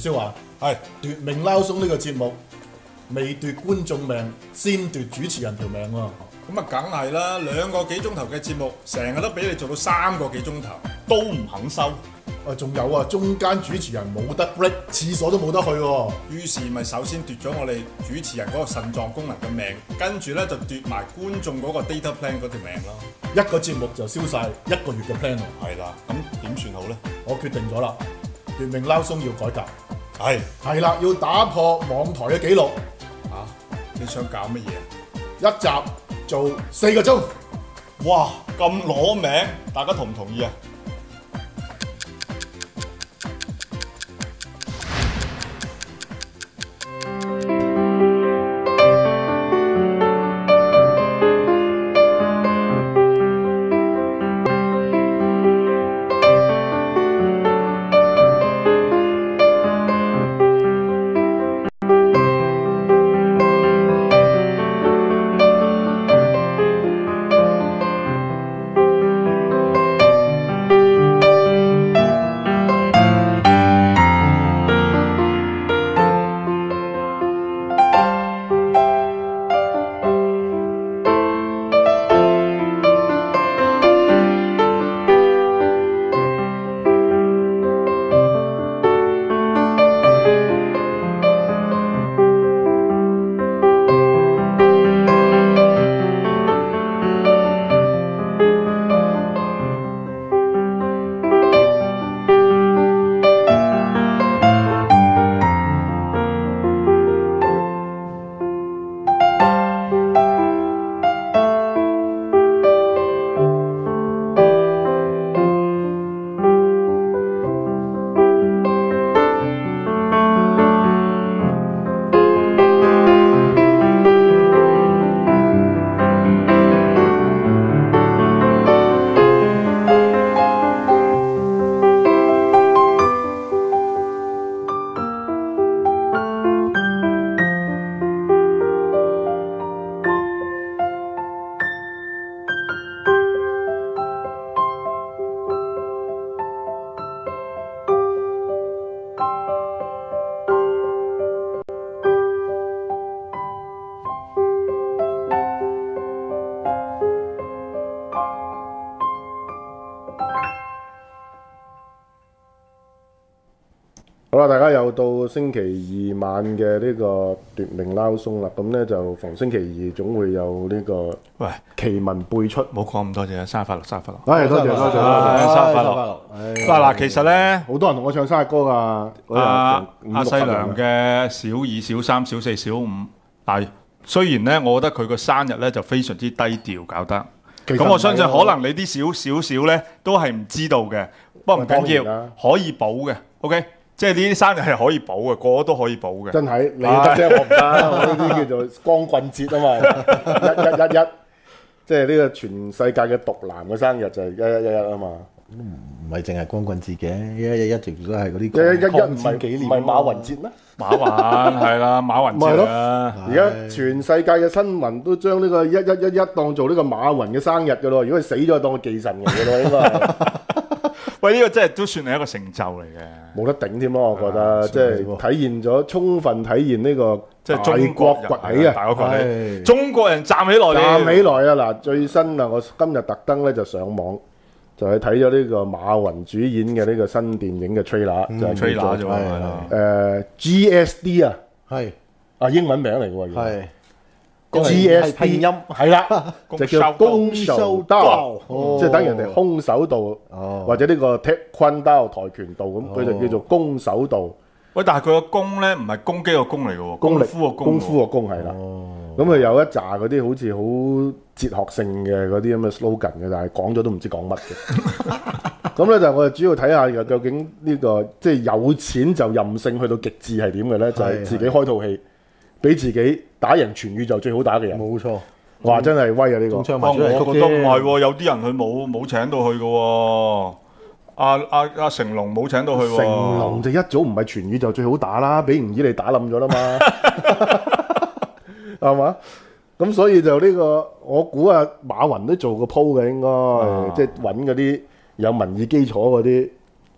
少華， 係奪命撈鬆呢個節目，未奪觀眾命，先奪主持人條命喎。 咁啊，梗係啦，2個幾鐘頭嘅節目，成日都俾你做到3個幾鐘頭， 都唔肯收。 仲有啊，中間主持人冇得 break，廁所都冇得去喎。 於是咪首先奪咗我哋主持人嗰個腎臟功能嘅命，跟住咧就奪埋觀眾嗰個 data plan 嗰條命咯。 一個節目就燒晒1個月嘅 plan 喎。 係啦，咁點算好咧？ 我決定咗啦，奪命撈鬆要改革。 係啦，要打破網台嘅紀錄， 啊，你想搞乜嘢啊？ 一集做4個鐘。 哇，咁攞命，大家同唔同意啊？ 好啦，大家又到星期二晚嘅呢個奪命撈鬆啦，咁咧就逢星期二總會有呢個喂， 奇聞輩出。 冇講咁多謝，生日快樂，生日快樂！ 多謝。 生日快樂！嗱，其實咧， 好多人同我唱生日歌噶。 阿細良嘅小二、小三、小四、小五，嗱，雖然咧，我覺得佢個生日咧就非常之低調搞得，咁我相信可能你啲少咧都係唔知道嘅，不過唔緊要，可以補嘅 ，OK。即係呢啲生日係可以補嘅，個個都可以補嘅。 真係你得啫，我唔得。我呢啲叫做光棍節啊嘛，1111，即係呢個全世界嘅獨男嘅生日就係1111啊嘛。 唔係淨係光棍節嘅，1111一直都係嗰啲 1111唔係馬雲節咩？ 馬雲係啦，馬雲節啦。 而家全世界嘅新聞都將呢個1111當做呢個馬雲嘅生日㗎咯。如果佢死咗，當佢忌神嘅咯，應該。 喂，呢個真係都算係一個成就嚟嘅， 冇得頂添咯，我覺得，即係體現咗充分體現呢個即係中國崛起啊！大國崛起，中國人站起來， 站起來啊！嗱，最新啊，我今日特登咧就上網就去睇咗呢個馬雲主演嘅呢個新電影嘅 trailer，就係 trailer 啫嘛 ，GSD 啊， 係啊英文名嚟嘅喎， 係。 GSD 拼音係啦，就叫攻手刀，即係等人哋空手道或者呢個跆拳道、跆拳道咁，佢就叫做攻手道。 喂，但係佢個攻咧唔係攻擊個攻嚟嘅喎，功夫個攻係啦。 咁佢有一紮嗰啲好似好哲學性嘅嗰啲咁嘅 slogan 嘅，但係講咗都唔知講乜嘅。咁咧就我哋主要睇下究竟呢個即係有錢就任性去到極致係點嘅咧？就係自己開套戲。俾自己打贏全宇宙最好打嘅人， 冇錯。 哇！真係威啊呢個。 我覺得唔係喎，有啲人佢冇請到去嘅喎。阿成龍冇請到去喎。 成龍就一早唔係全宇宙最好打啦，俾吳綺莉打冧咗啦嘛，係嘛？咁所以就呢個，我估啊馬雲都做過鋪嘅應該，即係揾嗰啲有民意基礎嗰啲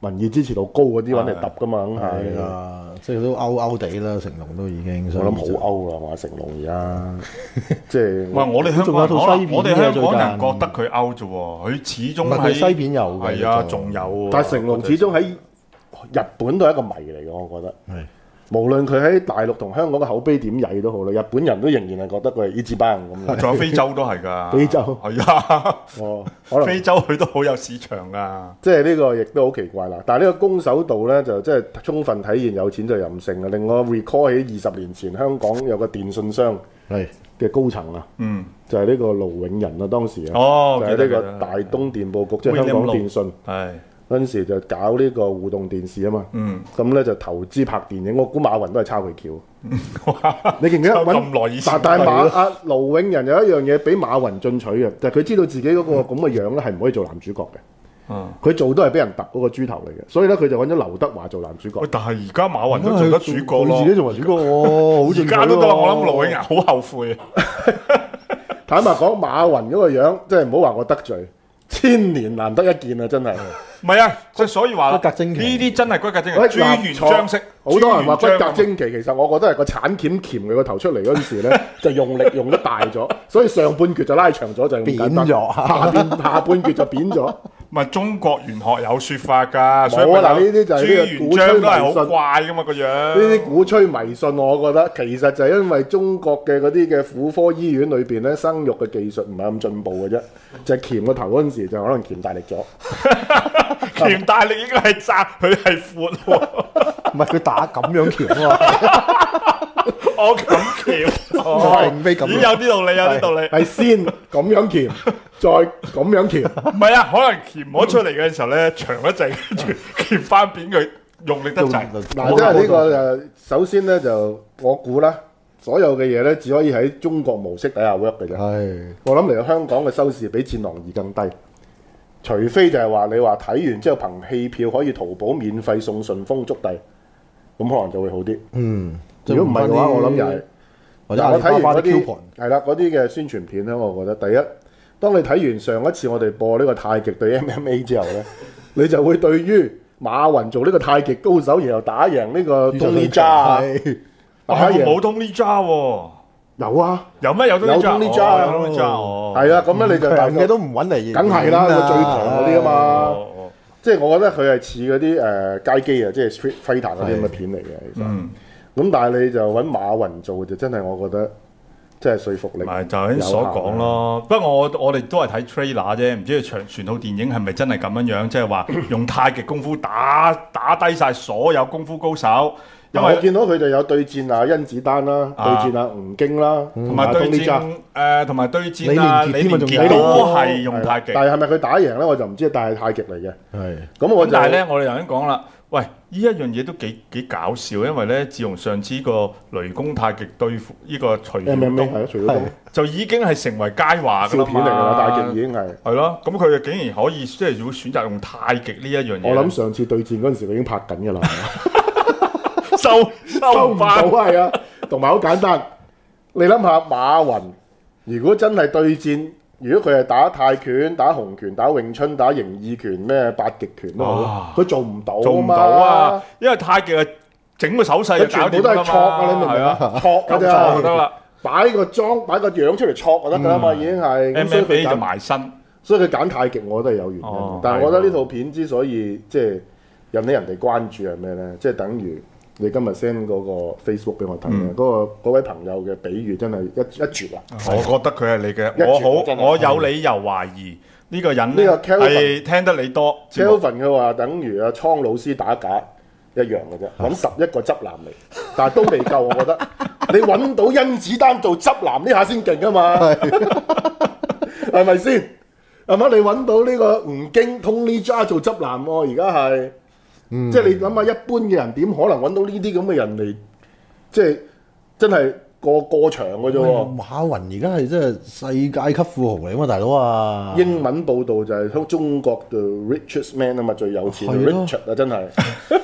民意支持度高嗰啲揾嚟揼噶嘛，梗係係啊，即係都勾地啦，成龍都已經。 我諗好歐啦，話成龍而家即係。 唔係我哋香仲有港人， 套西片我哋香港人嘅最覺得佢 out 啫喎，佢始終唔係佢西片有嘅係啊， 就仲有喎。 但係成龍始終喺日本都係一個謎嚟嘅，我覺得。 係無論佢喺大陸同香港嘅口碑點曳都好啦，日本人都仍然係覺得佢係伊智班咁嘅。 仲有非洲都係㗎。 非洲係啊， 哦，可能非洲佢都好有市場㗎。 即係呢個亦都好奇怪啦。但係呢個攻守道咧，就即係充分體現有錢就任性啊！令我 recall 起20年前香港有個電信商係嘅高層啊， 嗯， 就係呢個盧永仁啊，當時啊， 哦， 就係呢個記得記得大東電報局，即係香港電信係， 嗰陣時就搞呢個互動電視啊嘛。 嗯， 咁咧就投資拍電影，我估馬雲都係抄佢橋。你記唔記得抄咁耐以前但係阿盧永仁有一樣嘢比馬雲進取嘅，就係佢知道自己嗰個咁嘅樣咧係唔可以做男主角嘅。 嗯， 佢做都係俾人揼嗰個豬頭嚟嘅，所以咧佢就揾咗劉德華做男主角喂，。但係而家馬雲都做得主角咯， 佢自己做埋主角喎，好而進取家都得， 喎我諗盧永仁好後悔啊。 坦白講，馬雲嗰個樣，即係唔好話我得罪，千年難得一見啊！真係。 唔係啊，即係所以話骨骼精奇呢啲真係骨骼精奇， 喂朱元璋式。 好多人話骨朱元璋骼精奇，其實我覺得係個產鉗鉗佢個頭出嚟嗰陣時咧，就用力用得大咗，所以上半橛就拉長咗，就係咁簡單扁咗下半橛就扁咗。 唔係中國玄學有説法㗎，所以冇啊！嗱， 咪有呢啲就係呢個朱元鼓吹璋都係好迷信。 怪㗎嘛個樣。 呢啲鼓吹迷信，我覺得其實就係因為中國嘅嗰啲嘅婦科醫院裏邊咧，生育嘅技術唔係咁進步嘅啫，就係鉗個頭嗰陣時就可能鉗大力咗。 鉗大力應該係窄，佢係闊喎。 唔係佢打咁樣橋啊嘛？ 我咁鉗， 並非咁樣咦有啲道理，有啲道理。 係先咁樣鉗，再咁樣鉗。 唔係啊，可能鉗咗出嚟嘅時候咧，長一陣，跟住鉗翻扁佢，用力得滯。 嗱，即係呢個就首先咧就我估啦，所有嘅嘢咧只可以喺中國模式底下 work 嘅啫。 係我諗嚟到香港嘅收視比《戰狼2》更低，除非就係話你話睇完之後憑戲票可以淘寶免費送順豐速遞，咁可能就會好啲。 嗯， 如果唔係嘅話，我諗又係。 或者嗱，我睇完嗰啲啲係啦，嗰啲嘅宣傳片咧，我覺得第一，當你睇完上一次我哋播呢個太極對 MMA 之後咧，你就會對於馬雲做呢個太極高手，然後打贏呢個 Tony Jaa，打贏冇通呢渣喎， 有啊， 有咩有通呢渣？ 有 Tony Jaa 有通呢渣哦。 係啊，咁咧你就大概嘅都唔揾嚟， 梗係啦，個最強嗰啲啊嘛。 哦即係我覺得佢係似嗰啲街機啊，即係 Street Fighter 嗰啲咁嘅片嚟嘅，其實。 嗯， 咁但係你就揾馬雲做就真係我覺得真係說服力。 唔係就係啲所講咯。不過我哋都係睇 trailer 啫，唔知佢全套電影係咪真係咁樣樣？即係話用太極功夫打低晒所有功夫高手。因為我見到佢哋有對戰啊甄子丹啦，對戰啊吳京啦， 同埋對戰同埋對戰啊李連杰李連杰都係用太極。 但係係咪佢打贏咧？我就唔知，但係太極嚟嘅。 係咁我就但係咧，我哋頭先講啦，喂，呢一樣嘢都幾搞笑，因為咧，自從上次個雷公太極對付呢個徐曉 MMA 係東， 啊，徐曉東就已經係成為佳話㗎啦笑片嚟㗎啦， 嘛。 太極已經係。 係咯，咁佢竟然可以即係會選擇用太極呢一樣嘢。 我諗上次對戰嗰陣時，佢已經拍緊㗎啦。 收唔到係啊，同埋好簡單。你諗下馬雲，如果真係對戰，如果佢係打泰拳、打洪拳、打詠春、打形意拳、咩八極拳都好，佢做唔到做唔到啊！因為太極係整個手勢就搞掂佢全部都係㗎戳啊！你明唔明係啊？ 啊？戳㗎就咋， 得啦。 擺個妝、擺個樣出嚟戳就得㗎啦嘛，已經係。咁所以佢 MMA 就揀， 埋身。 所以佢揀太極，我覺得係有原因哦。 但係我覺得呢套片之所以即係引起人哋關注係咩咧？即係等於你今日 send 嗰個 Facebook 俾我睇嘅，嗰位朋友嘅比喻真係一絕啊！ 我覺得佢係你嘅， 一絕我真係我有理由懷疑呢個人呢個 Kelvin 係聽得你多。 Kelvin 佢話等於阿倉老師打假一樣嘅啫，揾11個執男嚟，但係都未夠，我覺得你揾到甄子丹做執男呢下先勁啊嘛，係咪先？係嘛？你揾到呢個吳京 Tony Jaa 做執男喎，而家係，即係你諗下，一般嘅人點可能揾到呢啲咁嘅人嚟，即係真係過場嘅啫喎。 馬雲而家係真係世界級富豪嚟啊嘛，大佬啊！ 英文報道就係中國嘅 richest man 啊嘛，最有錢係咯 Richard 啊，真係。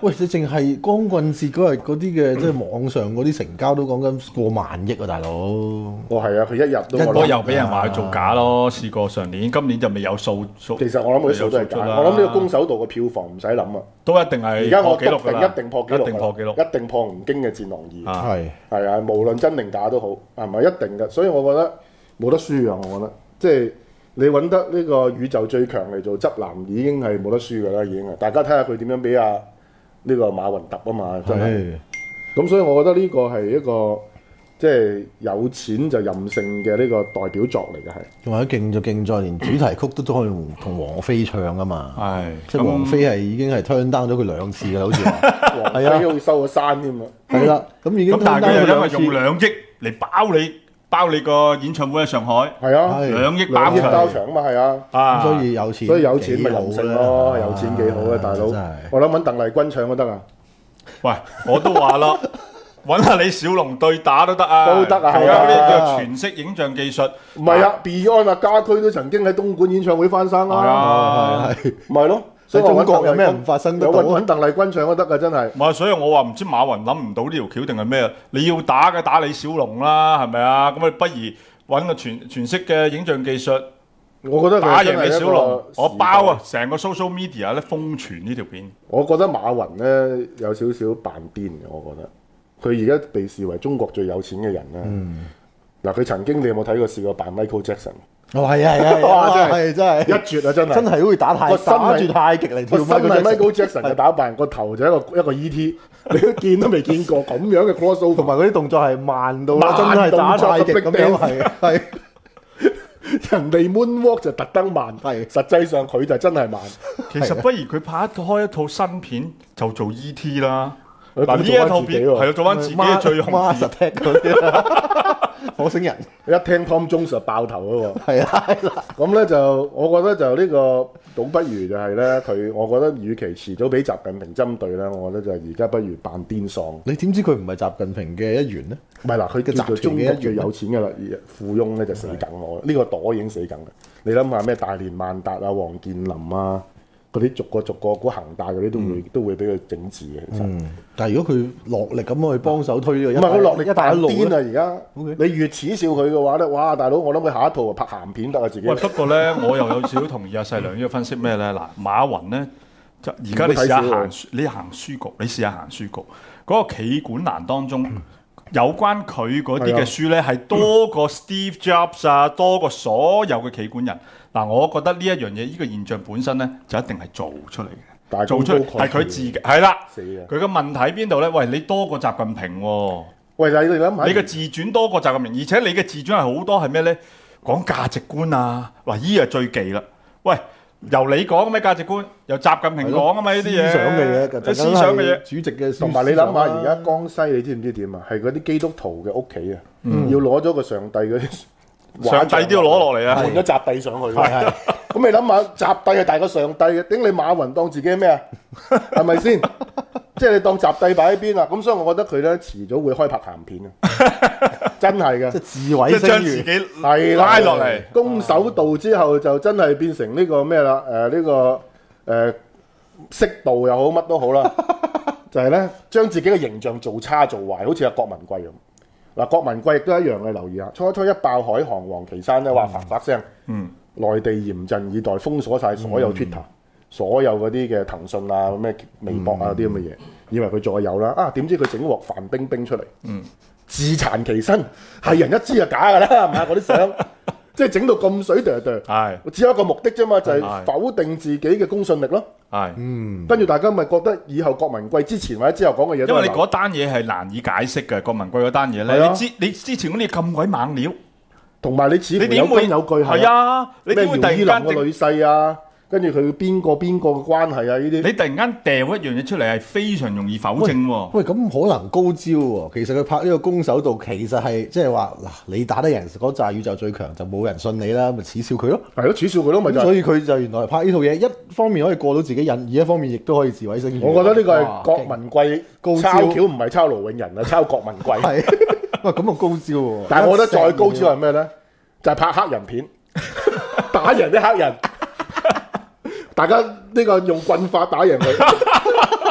喂，你淨係光棍節嗰日嗰啲嘅，即係網上嗰啲成交都講緊過萬億啊，大佬！ 係啊，佢一日都不過又俾人話佢做假咯，試過上年，今年就未有數。 其實我諗佢啲數都係假，我諗呢個攻守道嘅票房唔使諗啊， 都一定係而家我破紀錄㗎啦， 一定破紀錄， 一定破紀錄， 一定破吳京嘅《戰狼二》。 係啊，無論真定假都好，係咪一定嘅？所以我覺得冇得輸啊！我覺得即係你揾得呢個宇宙最強嚟做執男，已經係冇得輸㗎啦，已經係。大家睇下佢點樣俾呢個馬雲揼啊嘛，真係。咁所以我覺得呢個係一個即係有錢就任性嘅呢個代表作嚟嘅係。 仲有勁就勁在連主題曲都可以同王菲唱啊嘛。 係， 即係王菲係已經係 turn down 咗佢2次嘅，好似話。 王菲好似收咗山添啊。 係啦，咁已經。 咁但係佢又因為用2億嚟包你個演唱會喺上海。 係啊 ，2億包場啊嘛，係啊。 咁所以有錢。 所以有錢咪任性咯，有錢幾好啊，大佬。我諗揾鄧麗君唱都得啊。 喂，我都話啦，揾下李小龍對打都得啊， 都得啊， 係啊，呢叫全息影像技術。 唔係啊 ，Beyond 啊，家駒都曾經喺東莞演唱會翻生啊， 係， 咪咯。 所以中國有咩唔發生得到？ 揾鄧麗君唱都得㗎，真係。 唔係，所以我話唔知馬雲諗唔到呢條橋定係咩？你要打嘅打李小龍啦，係咪啊？咁啊，不如揾個全息嘅影像技術。 我覺得打贏李小龍，我包啊！成個 social media 咧瘋傳呢條片。 我覺得馬雲咧有少少扮癲嘅，我覺得佢而家被視為中國最有錢嘅人咧。嗱，佢曾經你有冇睇過試過扮 Michael Jackson？ 哦，係啊，真係一絕啊！真係真係好似打住太極嚟跳。 個身係 Michael Jackson 嘅打扮，個頭就一個 E.T. 你都見都未見過咁樣嘅 crossover， 同埋嗰啲動作係慢到真係打太極咁樣，係。 人哋 moonwalk 就特登慢，實際上佢就真係慢。 其實不如佢開一套新片就做 E.T. 啦。嗱，呢一套片係做翻自己最紅啲嗰啲火星人。 一聽 Tom Jones 就爆頭嗰個。 係啊， 咁咧就我覺得就呢個倒不如就係咧我覺得與其遲早俾習近平針對咧，我覺得就係而家不如扮癲喪。 你點知佢唔係習近平嘅一員呢？ 唔係嗱，佢叫做中國最有錢嘅啦，富翁咧就死梗我。呢個朵已經死梗嘅。你諗下咩大連萬達啊、王健林啊。嗰啲逐個嗰恒大嗰啲都會俾佢整治嘅，其實。 但係如果佢落力咁去幫手推呢個， 唔係佢落力一帶一路癲啊！而家你越恥笑佢嘅話咧，哇！大佬，我諗佢下一套拍鹹片得啊自己。 喂，不過咧，我又有少少同意阿細良呢個分析咩咧？嗱，馬雲咧，而家你試下行書局，你試下行書局嗰個企管欄當中。有關佢嗰啲嘅書咧，係多過 Steve Jobs 啊，多過所有嘅企管人。嗱，我覺得呢一樣嘢，呢個現象本身咧，就一定係做出嚟嘅。做出嚟係佢自己，係啦。佢嘅問題喺邊度咧？喂，你多過習近平喎。喂， 你諗下， 你嘅自傳多過習近平，而且你嘅自傳係好多係咩咧？講價值觀啊，哇！依係最忌啦。喂。由你講咩價值觀，由習近平講啊嘛，呢啲嘢，思想嘅嘢， 主席嘅同埋你諗下，而家江西你知唔知點啊？係嗰啲基督徒嘅屋企啊，要攞咗個上帝嗰啲， 上帝都要攞落嚟啊， 換咗習帝上去。咁你諗下，習帝係大過上帝嘅，頂你馬雲當自己咩啊？係咪先？即係你當習帝擺喺邊啊？咁所以我覺得佢咧遲早會開拍鹹片啊！真係嘅， 即係自毀聲譽， 係拉落嚟。 攻守道之後就真係變成呢個咩啦？呢個色道又好，乜都好啦，就係咧將自己嘅形象做差做壞，好似阿郭文貴咁。嗱，郭文貴亦都一樣嘅，留意下。初一爆海航黃岐山咧，話發聲，內地嚴陣以待，封鎖晒所有 Twitter。所有嗰啲嘅騰訊啊、咩微博啊啲咁嘅嘢，以為佢再有啦，點知佢整鑊范冰冰出嚟，自殘其身，係人一知就假㗎啦，係咪嗰啲相，即係整到咁水哚哚，係只有一個目的啫嘛，就係否定自己嘅公信力咯，跟住大家咪覺得以後郭文貴之前或者之後講嘅嘢， 因為你嗰單嘢係難以解釋嘅，郭文貴嗰單嘢咧，你之前嗰啲咁鬼猛料， 同埋你似乎有根有據係啊，你點會突然間嘅女婿啊？跟住佢邊個嘅關係啊？呢啲你突然間掉一樣嘢出嚟係非常容易否證喎。 喂，咁可能高招喎。其實佢拍呢個攻守道其實係即係話嗱，你打得人嗰紮宇宙最強就冇人信你啦，咪恥笑佢咯。係咯，恥笑佢咯，咪就係。所以佢就原來拍呢套嘢，一方面可以過到自己癮，而一方面亦都可以自毀聲譽。 我覺得呢個係郭文貴抄橋，唔係抄盧永仁啊，抄郭文貴。 係，喂，咁啊高招喎。 但係我覺得再高招係咩咧？就係拍黑人片，打人啲黑人。大家呢個用棍法打贏佢，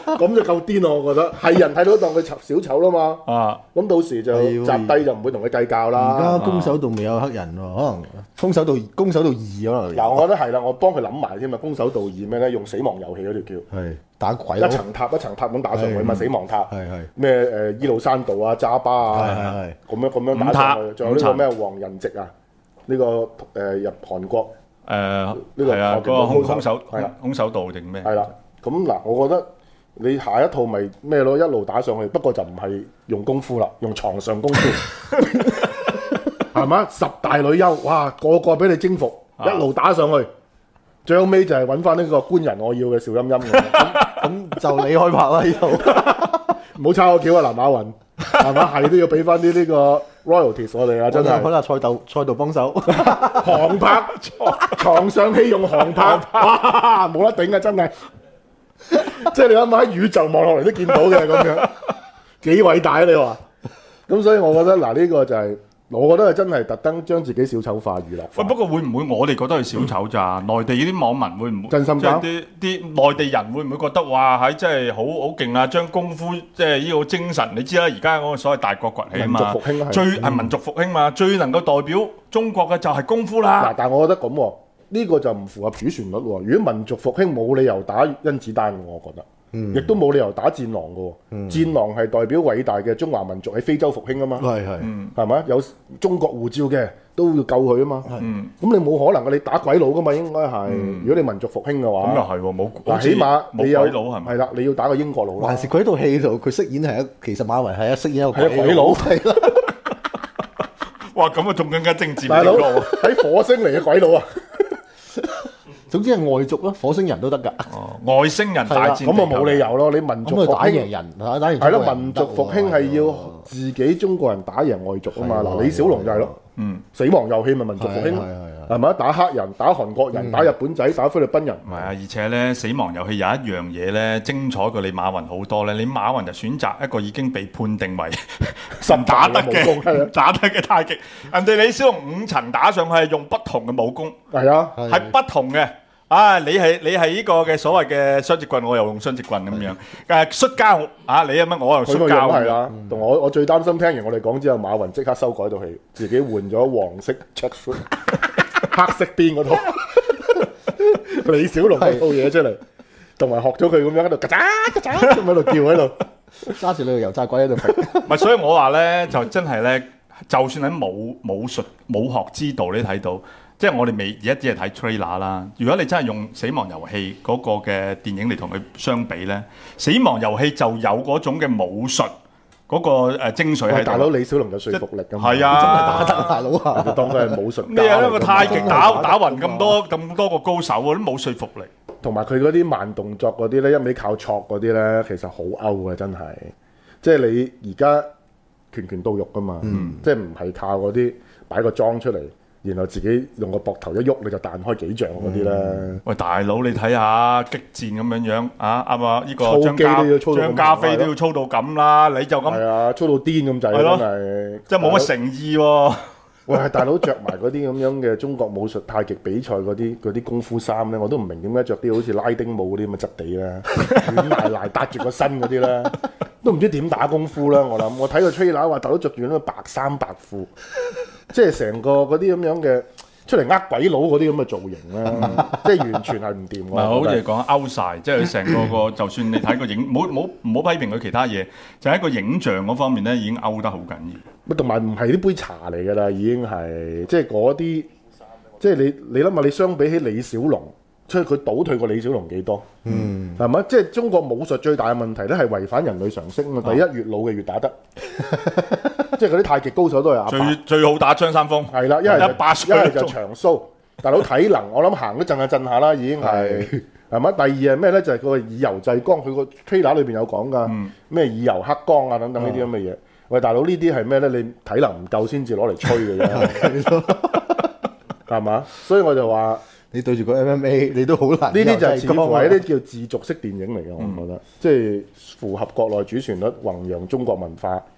咁就夠癲咯！我覺得係人睇到當佢小丑啦嘛。 啊， 咁到時就擲低就唔會同佢計較而啦。 家攻守道未有黑人喎，可能攻守道2可能嗱，我覺得係啦，我幫佢諗埋添啊。攻守道2咩咧？用死亡遊戲嗰條叫係打鬼一層塔咁打上去嘛，死亡塔。 係咩伊路山道啊、渣巴啊，咁樣打上去。仲有呢個咩黃仁直啊？呢個入韓國呢個係啊，嗰個係啦， 空手道定咩？ 係啦。咁嗱，我覺得你下一套咪咩咯，一路打上去，不過就唔係用功夫啦，用床上功夫，係嘛？10大女優，哇，個俾你征服，一路打上去，最後尾就係揾翻呢個官人我要嘅邵音音咁就你開拍啦呢套， 唔好抄我橋啊，南亞雲，係嘛？係都要俾翻啲呢個 royalties 我哋啊，真係。 可能賽道幫手， 航拍床上戲用航拍，哇，冇得頂啊，真係。即係你諗下喺宇宙望落嚟都見到嘅咁樣，幾偉大啊！你話咁，所以我覺得嗱，呢個就係我覺得係真係特登將自己小丑化娛樂化。 喂，不過會唔會我哋覺得係小丑咋？內地啲網民會唔會真心即係啲內地人會唔會覺得哇係真係好勁啊？將功夫即係呢個精神，你知啦，而家嗰個所謂大國崛起啊嘛， 民族復興最係民族復興嘛，最能夠代表中國嘅就係功夫啦。 嗱，但係我覺得咁喎，呢個就唔符合主旋律喎。如果民族復興冇理由打甄子丹嘅，我覺得。亦都冇理由打戰狼嘅喎，戰狼係代表偉大嘅中華民族喺非洲復興啊嘛，係咪？有中國護照嘅都要救佢啊嘛，咁你冇可能嘅，你打鬼佬噶嘛，應該係。如果你民族復興嘅話， 咁又係喎，冇嗱，起碼你有鬼佬係咪？ 係啦，你要打個英國佬啦。 還是佢喺套戲度佢飾演係其實馬雲係飾演一個鬼佬，係啦。 哇，咁啊仲更加精緻大佬喺火星嚟嘅鬼佬啊！ 總之係外族咯，火星人都得㗎。 外星人大戰咁啊冇理由咯，你民族復興打贏人，打贏係咯，民族復興係要自己中國人打贏外族啊嘛。嗱，李小龍就係咯，死亡遊戲咪民族復興，係咪？打黑人、打韓國人、打日本仔、打菲律賓人。 唔係啊，而且咧死亡遊戲有一樣嘢咧精彩過你馬雲好多咧。你馬雲就選擇一個已經被判定為神打得嘅太極，人哋李小龍5層打上去係用不同嘅武功， 係啊， 係不同嘅。啊！你係呢個嘅所謂嘅雙截棍，我又用雙截棍咁樣。摔跤啊！你有乜我又摔跤係啦。同我最擔心聽完我哋講之後，馬雲即刻修改套戲，自己換咗黃色 check suit 黑色邊嗰套李小龍嗰套嘢出嚟，同埋學咗佢咁樣喺度嘎喳嘎喳咁喺度叫喺度， 揸住你個油炸鬼喺度揈。 唔係，所以我話咧就真係咧，就算喺武術武學之道你睇到。即係我哋而家只係睇 trailer 啦。如果你真係用死亡遊戲嗰個嘅電影嚟同佢相比咧，死亡遊戲就有嗰種嘅武術嗰個精髓喺度。 大佬李小龍有說服力㗎嘛？ 係啊， 真係打得大佬啊！ 你當佢係武術咩啊？一個太極打暈咁多個高手啊，都冇說服力。 同埋佢嗰啲慢動作嗰啲咧，一味靠挫嗰啲咧，其實好 out 嘅真係。即係你而家拳到肉㗎嘛？即係唔係靠嗰啲擺個裝出嚟。然後自己用個膊頭一喐你就彈開幾丈嗰啲咧。喂， 大佬你睇下激戰咁樣啊！啱啊！呢個張家輝都要操到咁啦，你就咁係啊，操到癲咁滯，真係即係冇乜誠意喎。 喂，大佬着埋嗰啲咁樣嘅中國武術太極比賽嗰啲功夫衫咧，我都唔明點解着啲好似拉丁舞嗰啲咁嘅質地咧，軟賴賴搭住個身嗰啲咧，都唔知點打功夫啦。我睇個 trailer 話大佬着住嗰個白衫白褲。即係成個嗰啲咁樣嘅出嚟呃鬼佬嗰啲咁嘅造型咧，即係完全係唔掂。 唔係好似講勾晒，即係成個就算你睇個影，唔好批評佢其他嘢，就喺個影像嗰方面咧已經勾得好緊要。 同埋唔係啲杯茶嚟㗎啦，已經係即係嗰啲，即係你諗下，你相比起李小龍。所以佢倒退過李小龍幾多？係咪？即係中國武術最大嘅問題咧，係違反人類常識啊！第一，越老嘅越打得，即係嗰啲太極高手都係阿最好打張三豐。 係啦，一係就長須。大佬體能，我諗行都震下啦，已經係咪？第二係咩咧？就係個以柔制剛，佢個 trailer 裏邊有講㗎，咩以柔克剛啊等等呢啲咁嘅嘢。喂，大佬呢啲係咩咧？你體能唔夠先至攞嚟吹嘅啫，係嘛？所以我就話。 你對住個 MMA，你都好難。 呢啲就係似乎係一啲叫自續式電影嚟嘅，我覺得，即係符合國內主旋律，弘揚中國文化，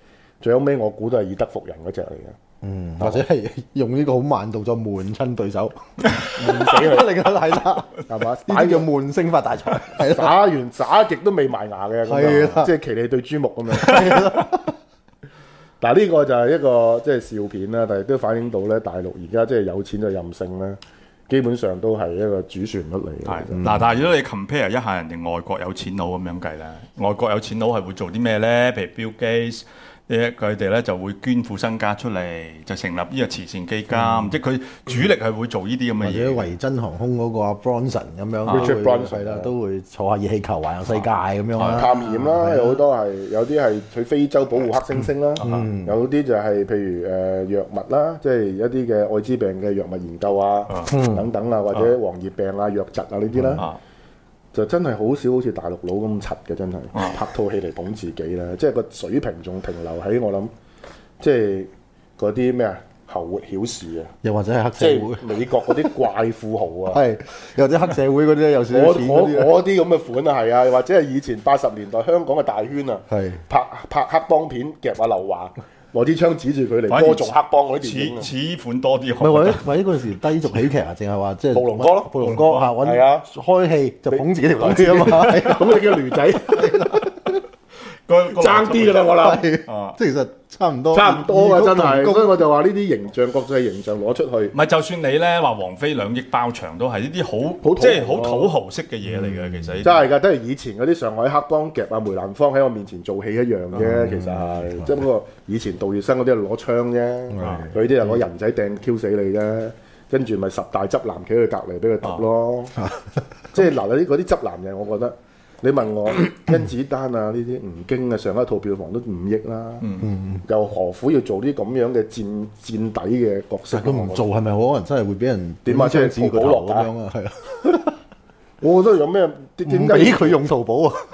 最後尾我估都係以德服人嗰只嚟嘅。 或者係用呢個好慢動作悶親對手， 悶死佢， 另外係啦， 係嘛？ 呢啲叫悶聲發大財，係啦， 打完打極都未埋牙嘅， 係啦即係騎你對豬目咁樣。嗱呢個就係一個即係笑片啦，但係都反映到咧大陸而家即係有錢就任性啦，基本上都係一個主旋律嚟嘅。 嗱，但係如果你 compare 一下人哋外國有錢佬咁樣計咧，外國有錢佬係會做啲咩咧？譬如 Bill Gates。佢哋咧就會捐副身家出嚟，就成立呢個慈善基金，即係佢主力係會做呢啲咁嘅嘢。 或者維珍航空嗰個阿 Bronson 咁樣 Richard Branson 係啦，都會坐下熱氣球環遊世界咁樣啦。 探險啦，有好多係有啲係去非洲保護黑猩猩啦，有啲就係譬如藥物啦，即係一啲嘅愛滋病嘅藥物研究啊等等啊，或者黃熱病啊、瘧疾啊呢啲啦。就真係好少好似大陸佬咁柒嘅，真係拍套戲嚟捧自己啦，即係個水平仲停留喺我諗，即係嗰啲咩啊侯活曉士啊， 又或者係黑即社會， 係美國嗰啲怪富豪啊， 係又或者黑社會嗰啲有少少錢嗰啲嗰啲咁嘅款啊，係啊，或者係以前80年代香港嘅大圈啊， 係拍黑幫片夾阿劉華。攞支槍指住佢嚟歌頌黑幫嗰啲電影， 似款多啲。 唔係或者嗰陣時低俗喜劇啊，淨係話即係暴龍哥咯， 暴龍哥嚇揾係啊， 開戲就捧自己條女啊嘛， 咁你叫驢仔，爭啲㗎啦我諗， 即係其實差唔多啊真係，所以我就話呢啲形象國際形象攞出去， 唔係就算你咧話王菲2億包場都係呢啲好即係好土豪式嘅嘢嚟嘅，其實真係㗎，都係以前嗰啲上海黑幫夾啊梅蘭芳喺我面前做戲一樣啫，其實係，即係不過以前杜月笙嗰啲係攞槍啫，佢啲係攞人仔掟 Q 死你啫，跟住咪10大執男企喺佢隔離俾佢揼咯，即係嗱嗰啲執男嘢，我覺得。你問我甄子丹啊呢啲吳京啊上一套票房都5億啦，又何苦要做啲咁樣嘅墊底嘅角色？ 都唔做係咪可能真係會俾人點啊？即係淘寶落咁樣啊？係啊， 我覺得有咩點解俾佢用淘寶啊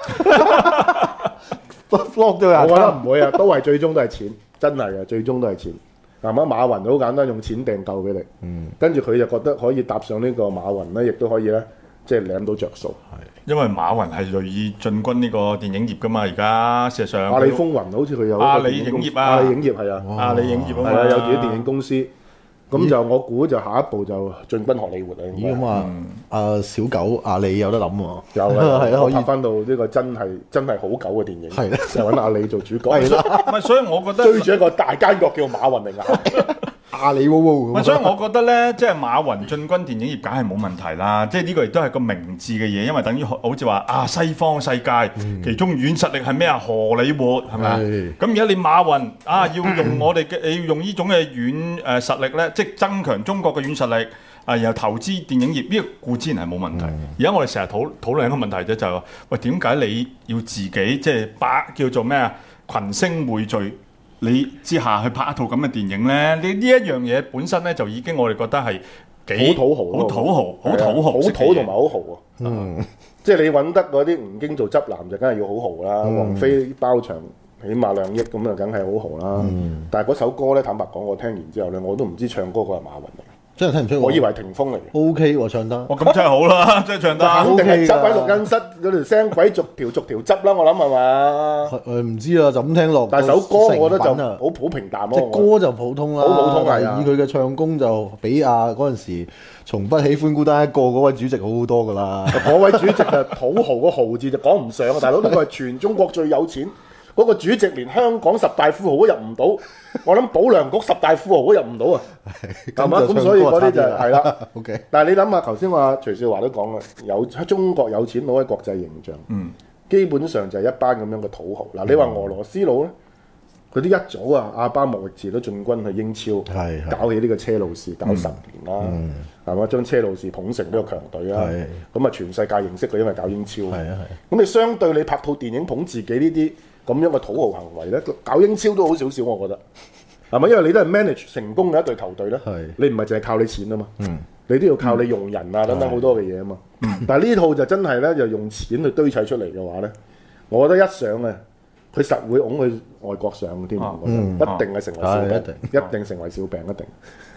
？blog 都有， 我覺得唔會啊，都係最終都係錢，真係嘅，最終都係錢。嗱，馬雲好簡單，用錢訂購俾你，跟住佢就覺得可以搭上呢個馬雲咧，亦都可以咧，即係領到着數。 因為馬雲係銳意進軍呢個電影業噶嘛，而家事實上阿里風雲好似佢有阿里影業啊， 阿里影業係啊， 阿里影業啊嘛， 係啊，有自己電影公司。咁就我估就下一步就進軍荷里活啦。 咦咁啊，阿小狗阿里有得諗喎， 有啊，係啊，可以拍翻到呢個真係好狗嘅電影， 係啦， 就揾阿里做主角。 係啦， 唔係，所以我覺得追住一個大奸角叫馬雲嚟咬。 阿里喎喎， 所以我覺得咧，即係馬雲進軍電影業梗係冇問題啦。即係呢個亦都係個明智嘅嘢，因為等於好似話啊，西方世界其中軟實力係咩啊？荷里活係咪啊？咁而家你馬雲啊，要用我哋嘅，要用呢種嘅軟實力咧，即係增強中國嘅軟實力啊，然後投資電影業，呢個固然係冇問題。而家我哋成日討論一個問題啫，就係話喂，點解你要自己即係叫做咩啊？群星匯聚。你之下去拍一套咁嘅電影咧，呢一樣嘢本身咧就已經我哋覺得係幾好土豪， 好土豪，好土豪， 好土同埋好豪啊！即係你揾得嗰啲吳京做執男就梗係要好豪啦，王菲包場起碼2億咁啊，梗係好豪啦。但係嗰首歌咧，坦白講，我聽完之後咧，我都唔知唱歌嗰係馬雲嚟。 真係聽唔出， 我以為霆鋒嚟嘅。 O K 喎，唱得。 咁真係好啦，真係唱得。 肯定係執喺錄音室嗰條聲軌逐條執啦，我諗係嘛？ 唔知啊，就咁聽落。 但係首歌我覺得就好平淡咯。 隻歌就普通啦， 好普通係啊。 以佢嘅唱功就比嗰陣時從不喜歡孤單一個嗰位主席好好多㗎啦。 嗰位主席啊，土豪個豪字就講唔上啊，大佬呢個係全中國最有錢。嗰個主席連香港10大富豪都入唔到，我諗保良局10大富豪都入唔到啊，係嘛？咁所以嗰啲就係啦。 OK， 但係你諗下，頭先話徐少華都講啦，有中國有錢佬嘅國際形象，基本上就係一班咁樣嘅土豪。嗱，你話俄羅斯佬咧，佢都一早啊，阿巴莫域治都進軍去英超，搞起呢個車路士，搞10年啦，係嘛？將車路士捧成呢個強隊啦，咁啊全世界認識佢，因為搞英超。咁你相對你拍套電影捧自己呢啲咁樣嘅土豪行為咧，搞英超都好少少，我覺得係咪？因為你都係 manage 成功嘅一隊球隊咧，你唔係淨係靠你錢啊嘛，你都要靠你用人啊等等好多嘅嘢啊嘛。但係呢套就真係咧，就用錢去堆砌出嚟嘅話咧，我覺得一上啊，佢實會拱去外國上添，我覺得一定係成為笑柄，一定成為笑柄，一定。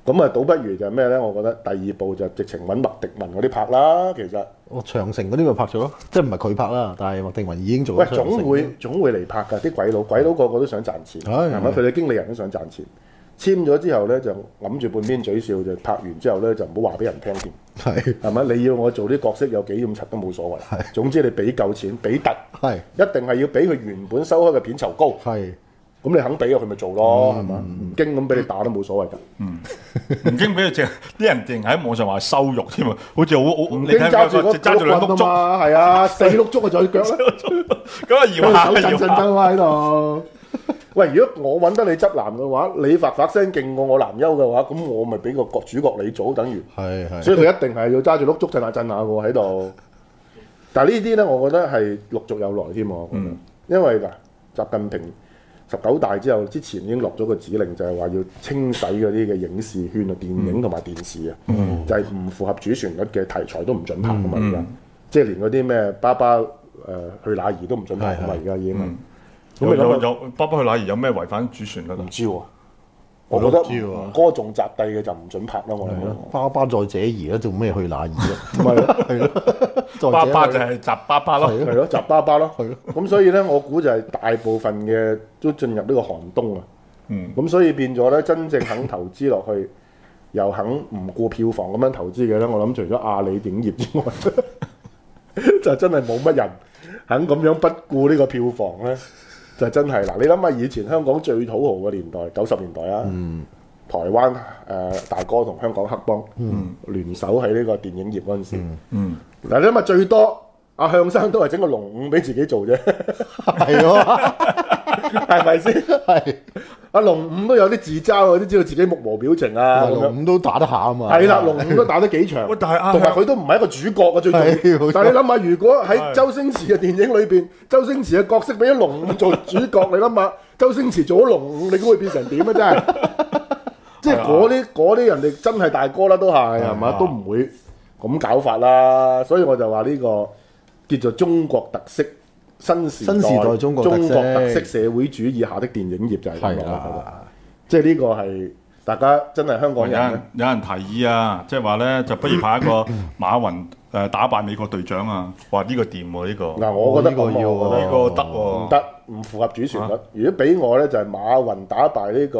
咁啊，倒不如就係咩咧？我覺得第二部就直情揾麥迪文嗰啲拍啦。其實長城嗰啲咪拍咗咯，即係唔係佢拍啦，但係麥定雲已經做喂， 咗長城。 總會嚟拍㗎。啲鬼佬個個都想賺錢，係咪？佢哋經理人都想賺錢。簽咗之後咧，就揞住半邊嘴笑，就拍完之後咧就唔好話俾人聽添。係咪？你要我做啲角色有幾咁柒都冇所謂。係。總之你俾夠錢，俾突。係。一定係要比佢原本收開嘅片酬高。係。咁你肯俾佢咪做咯，係嘛？唔經咁俾你打都冇所謂㗎。 唔經俾佢隻，啲人淨喺網上話羞辱添啊！好似好唔經揸住兩碌竹嘛，係啊，4碌竹啊，在腳啦。 咁啊搖下手震震震喺度。喂，如果我揾得你執男嘅話，你發聲勁過我男優嘅話，咁我咪俾個主角你做，等於係。所以佢一定係要揸住碌竹震下喎喺度。但係呢啲咧，我覺得係陸續有來添喎。因為嗱，習近平19大之後，之前已經落咗個指令，就係話要清洗嗰啲嘅影視圈啊、電影同埋電視啊，就係唔符合主旋律嘅題材都唔準拍噶嘛。而家即係連嗰啲咩爸爸去哪兒都唔準拍噶嘛。而家已經咁有爸爸去哪兒有咩違反主旋律？ 唔知喎，我覺得唔歌頌習帝嘅就唔準拍啦。我諗爸爸在這兒啦，做咩去哪兒啊？ 係咯， 爸爸就係習爸爸咯， 係咯，習爸爸咯，係咯。咁所以咧，我估就係大部分嘅都進入呢個寒冬啊。咁所以變咗咧，真正肯投資落去，又肯唔顧票房咁樣投資嘅咧，我諗除咗阿里影業之外，就真係冇乜人肯咁樣不顧呢個票房咧。就真係嗱，你諗下以前香港最土豪嘅年代，90年代啊，台灣大哥同香港黑幫聯手喺呢個電影業嗰陣時，嗱你諗下最多阿向生都係整個龍五俾自己做啫，係喎，係咪先？係阿龍五都有啲自嘲，有啲知道自己目無表情啊， 龍五都打得下啊嘛， 係啦，龍五都打得幾場，同埋佢都唔係一個主角啊，最重要。但係你諗下，如果喺周星馳嘅電影裏邊，周星馳嘅角色俾咗龍五做主角，你諗下，周星馳做咗龍五，你估會變成點啊？真係，即係嗰啲人哋真係大哥啦，都係嘛，都唔會咁搞法啦。所以我就話呢個叫做中國特色。新時代中國特色社會主義下的電影業就係咁啦，即係呢個係大家真係香港人。 有人提議啊，即係話咧，就不如拍一個馬雲打敗美國隊長啊！哇，呢個掂喎呢個。 嗱，我覺得呢個要呢個得喎， 唔得唔符合主旋律。如果俾我咧，就係馬雲打敗呢個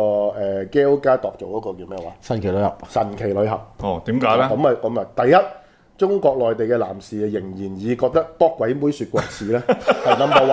Gal Gadot做嗰個叫咩話？ 神奇女俠。神奇女俠。 哦，點解咧？ 咁啊，第一。中國內地嘅男士仍然以覺得卜鬼妹雪國恥咧係 number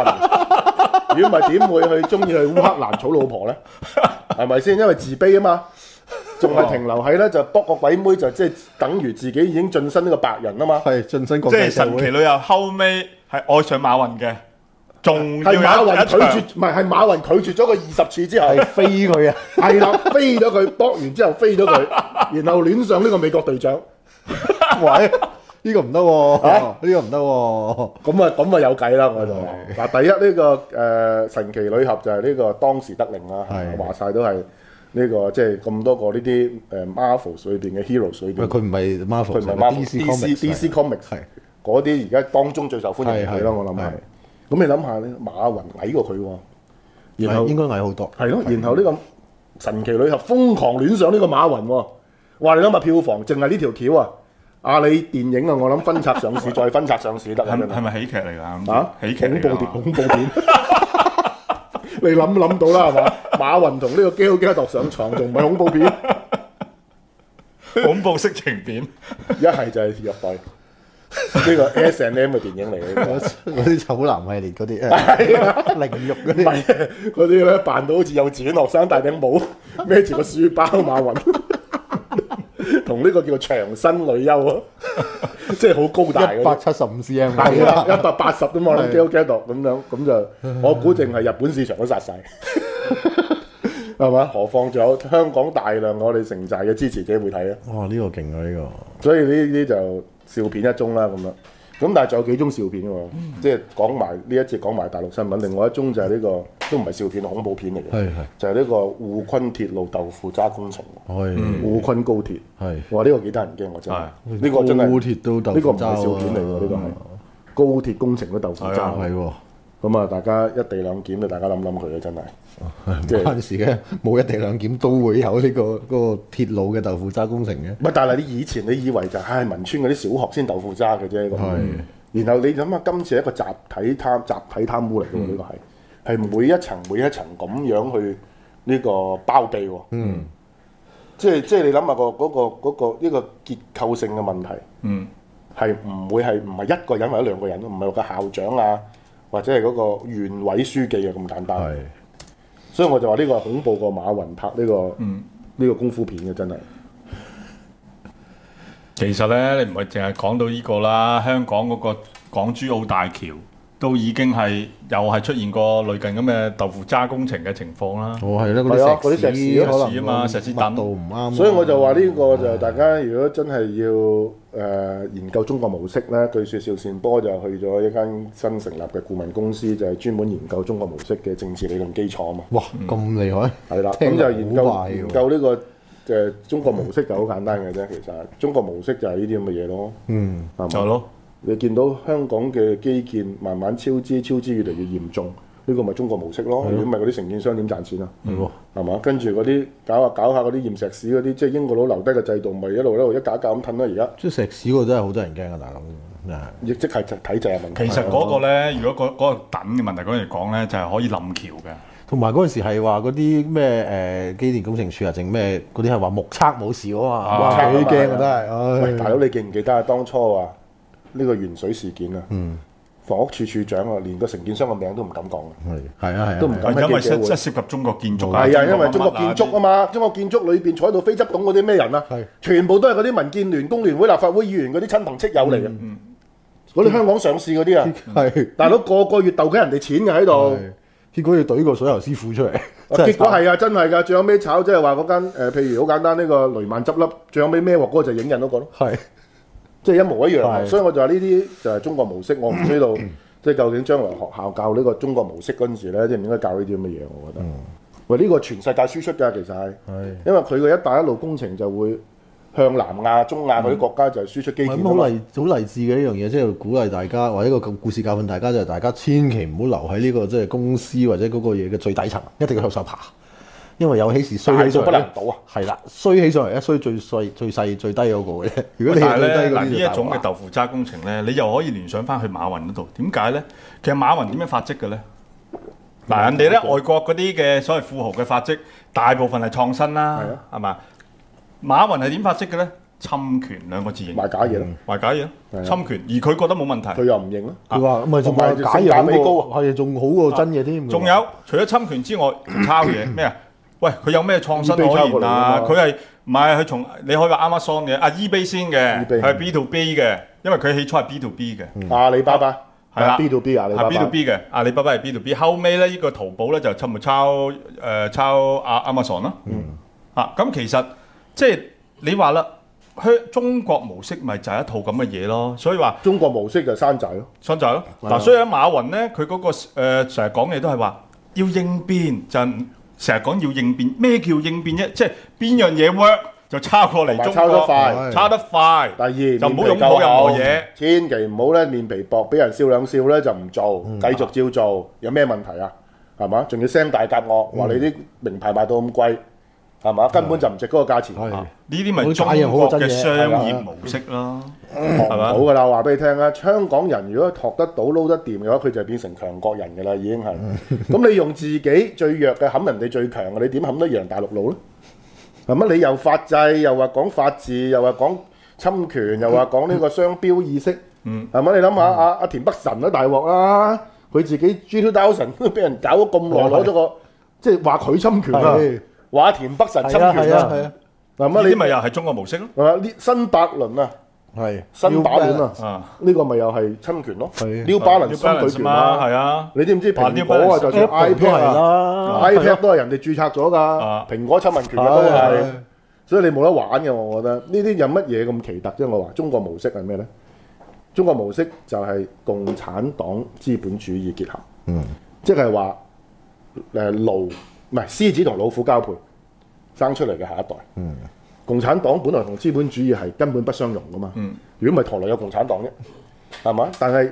one。如果唔係點會去中意去烏克蘭娶老婆咧？係咪先？因為自卑啊嘛，仲係停留喺咧就卜個鬼妹就即係等於自己已經晉身呢個白人啊嘛。係晉身國際社會。 即係神奇女俠後尾係愛上馬雲嘅，仲係馬雲拒絕，唔係馬雲拒絕咗佢20次之後係飛佢啊，係啦，飛咗佢卜完之後飛咗佢，然後戀上呢個美國隊長。 喂！呢個唔得喎，呢個唔得喎。 咁啊有計啦，我就嗱第一呢個神奇女俠就係呢個當時得令啦，話晒都係呢個即係咁多個呢啲Marvel 裏邊嘅 heroes 裏邊。 佢唔係 Marvel， 佢唔係 DC Comics 係嗰啲而家當中最受歡迎嘅咯，我諗係。咁你諗下咧，馬雲矮過佢喎，然後應該矮好多。 係咯，然後呢個神奇女俠瘋狂戀上呢個馬雲喎，哇！你諗下票房淨係呢條橋啊！阿里電影啊，我諗分拆上市再分拆上市得啦。 係咪喜劇嚟㗎？ 啊， 喜劇嚟㗎。 恐怖片。你諗到啦係嘛？馬雲同呢個 Gal Gadot上床，仲唔係恐怖片？ 恐怖色情片。 一係就係入袋。呢個 S&M 嘅電影嚟嘅， 嗰啲醜男系列嗰啲，凌辱嗰啲， 嗰啲咧扮到好似幼稚園學生戴頂帽，孭住個書包，馬雲。同呢個叫做長身女優啊，即係好高大嘅 ，175 cm， 係啦，180咁我諗 Gal Gadot咁樣，咁就我估淨係日本市場都殺晒，係嘛？何況仲有香港大量我哋城寨嘅支持者會睇啊！ 哇，呢個勁啊呢個！ 所以呢啲就笑片一宗啦咁樣。咁但係仲有幾宗笑片喎，即係講埋呢一節講埋大陸新聞，另外一宗就係呢個都唔係笑片，恐怖片嚟嘅，就係呢個滬昆鐵路豆腐渣工程，滬昆高鐵，哇呢個幾得人驚喎真係，呢個真係高鐵都豆腐渣， 呢個唔係笑片嚟喎，呢個係高鐵工程都豆腐渣， 係喎， 咁啊，大家一地兩檢大家諗諗佢啊，真係。即係嗰陣時嘅冇一地兩檢都會有呢個嗰個鐵路嘅豆腐渣工程嘅。 唔係，但係你以前你以為就係民村嗰啲小學先豆腐渣嘅啫咁。然後你諗下，今次係一個集體貪污嚟嘅喎，呢個係每一層咁樣去呢個包庇喎。即係你諗下嗰呢個結構性嘅問題。係唔係一個人或者兩個人咯？唔係個校長啊，或者係嗰個縣委書記啊咁簡單。所以我就話呢個恐怖過馬雲拍呢個功夫片嘅真係。 其實咧，你唔係淨係講到呢個啦，香港嗰個港珠澳大橋都已經又係出現過類近咁嘅豆腐渣工程嘅情況啦。 係啦， 嗰啲石屎可能啊嘛，石屎等度唔啱。 所以我就話呢個就大家如果真係要研究中國模式咧，據說邵善波就去咗一間新成立嘅顧問公司，就係專門研究中國模式嘅政治理論基礎啊嘛。 哇，咁厲害！ 係啦，咁就研究呢個中國模式就好簡單嘅啫。其實中國模式就係呢啲咁嘅嘢咯。係咯。你見到香港嘅基建慢慢超支越嚟越嚴重，呢個咪中國模式咯。如果唔係嗰啲承建商點賺錢啊？係嘛？跟住嗰啲搞下嗰啲驗石屎嗰啲，即係英國佬留低嘅制度，咪一路一架咁褪咯。而家即係石屎嗰個真係好多人驚啊！大佬， 亦即係體制嘅問題。 其實嗰個咧，如果嗰個等嘅問題嗰嚟講咧，就係可以冧橋嘅。 同埋嗰陣時係話嗰啲咩機電工程署啊，定咩嗰啲係話目測冇事啊嘛，哇幾驚啊真係！ 喂，大佬你記唔記得啊？當初啊〜呢個鉛水事件啊，房屋處處長啊，連個承建商嘅名都唔敢講係都唔敢。 因為涉及中國建築啊，係啊，因為中國建築啊嘛，中國建築裏邊坐喺度非執董嗰啲咩人啊，全部都係嗰啲民建聯、工聯會、立法會議員嗰啲親朋戚友嚟嘅，嗰啲香港上市嗰啲啊，大佬個月鬥緊人哋錢嘅喺度， 結果要懟個水喉師傅出嚟， 結果係啊，真係㗎，最後尾炒即係話嗰間譬如好簡單呢個雷曼執笠，最後尾孭鑊嗰個就影印嗰個咯，即係一模一樣，所以我就話呢啲就係中國模式。我唔知道即係究竟將來學校教呢個中國模式嗰陣時咧，應唔應該教呢啲咁嘅嘢？我覺得，喂，呢個全世界輸出㗎，其實係，因為佢個一帶一路工程就會向南亞、中亞嗰啲國家就係輸出基建。 好勵志嘅呢樣嘢，即係鼓勵大家，或者個故事教訓大家就係大家千祈唔好留喺呢個即係公司或者嗰個嘢嘅最底層，一定要向上爬。因為有起時衰起上嚟， 不能倒啊！ 係啦，衰起上嚟一衰最細最低嗰個嘅啫。如果你係最低嗰啲呢一種嘅豆腐渣工程咧，你又可以聯想翻去馬雲嗰度。點解咧？其實馬雲點樣發跡嘅咧？嗱，人哋咧外國嗰啲嘅所謂富豪嘅發跡，大部分係創新啦，係嘛？馬雲係點發跡嘅咧？侵權兩個字形容。 賣假嘢咯， 賣假嘢，侵權，而佢覺得冇問題。 佢又唔認咯。 佢話唔係仲賣假嘢好過，係仲好過真嘢添。 仲有除咗侵權之外，抄嘢咩啊？喂，佢有咩創新可言啊？佢係唔係佢從你可以話 Amazon 嘅eBay 先嘅，佢係 B to B 嘅，因為佢起初係 B to B 嘅。 阿里巴巴係啦 ，B to B 阿里巴巴。 係 B to B 嘅，阿里巴巴係 B to B。後尾咧，呢個淘寶咧就抄Amazon 啦。咁其實即係你話啦，中國模式咪就係一套咁嘅嘢咯。所以話中國模式就山寨咯， 山寨咯。嗱，所以喺馬雲咧，佢嗰個成日講嘢都係話要應變就。成日講要應變，咩叫應變啫？即係邊樣嘢 work 就抄過嚟中國，抄得快。第二就唔好擁抱任何嘢， 千祈唔好咧面皮薄，俾人笑兩笑咧就唔做，繼續照做。有咩問題啊？係嘛？仲要聲大夾惡，話你啲名牌賣到咁貴，係嘛？根本就唔值嗰個價錢。 呢啲咪中國嘅商業模式咯，係嘛？ 好㗎啦，話俾你聽啊！香港人如果學得到撈得掂嘅話，佢就變成強國人㗎啦，已經係。咁你用自己最弱嘅冚人哋最強嘅，你點冚得贏大陸佬咧？係乜？你又法制，又話講法治，又話講侵權，又話講呢個商標意識，係咪？你諗下阿田北辰都大鑊啦，佢自己 G2000 都俾人搞咗咁耐，攞咗個即係話佢侵權啊，話田北辰侵權啊。嗱乜？ 呢啲咪又係中國模式咯？ 係嘛？新百倫啊！係新把輪啊！呢個咪又係侵權咯，New Balance新拒權啦，係啊！你知唔知蘋果啊？就算 iPad 都係人哋註冊咗㗎，蘋果侵民權嘅都係，所以你冇得玩嘅。我覺得呢啲有乜嘢咁奇特啫？我話中國模式係咩咧？中國模式就係共產黨資本主義結合，即係話驢唔係獅子同老虎交配生出嚟嘅下一代。共產黨本來同資本主義係根本不相容噶嘛，如果唔係何來有共產黨啫，係嘛？但係